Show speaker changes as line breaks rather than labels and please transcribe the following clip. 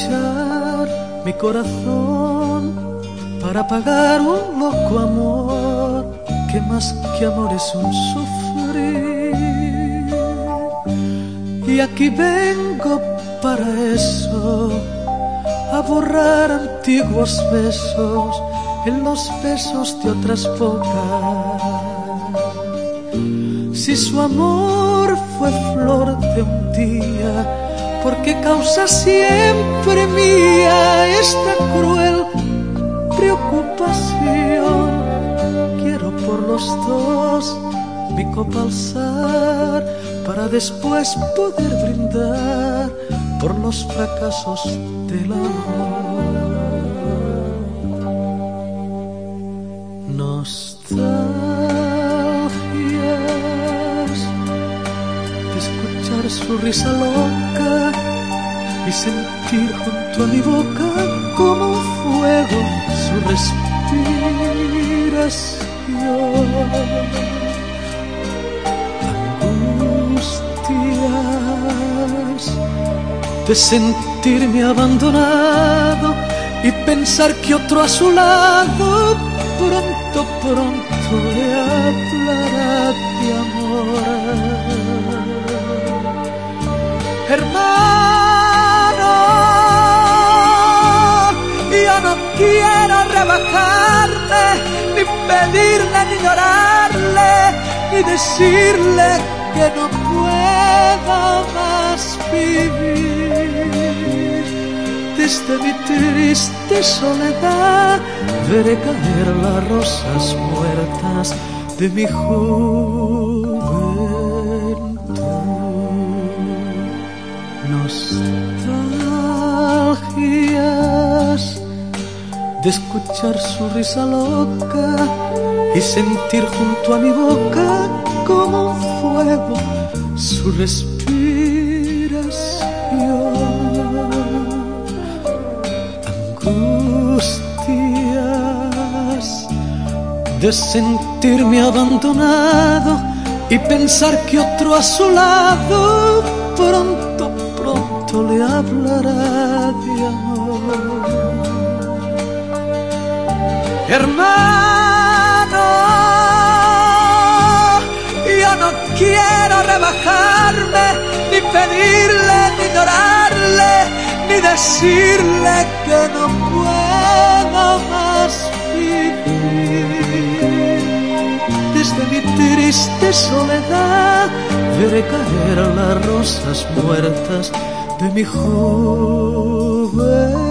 aprovechar mi corazón para pagar un loco amor que más que amor es un sufrir. Y aquí vengo para eso, a borrar antiguos besos en los besos de otras bocas. Si su amor fue flor de un día, ¿por qué causa siempre mía esta cruel preocupación? Quiero por los dos mi copa alzar, para después poder brindar por los fracasos del amor. Nostalgias de escuchar su risa loca y sentir junto a mi boca como un fuego su respiración. Angustias de sentirme abandonado y pensar que otro a su lado pronto, pronto le hablará de amor. Hermano, yo no quiero rebajarle, ni pedirle, ni llorarle, ni decirle que no puedo más vivir. Desde mi triste soledad veré caer las rosas muertas de mi juventud. Nostalgias de escuchar su risa loca y sentir junto a mi boca como un fuego su respiración. Angustias de sentirme abandonado y pensar que otro a su lado pronto, pronto le hablará de amor. Hermano, yo no quiero rebajarme, ni pedirle, ni llorarle, ni decirle que no puedo más vivir. Desde mi triste soledad veré caer las rosas muertas de mi juventud.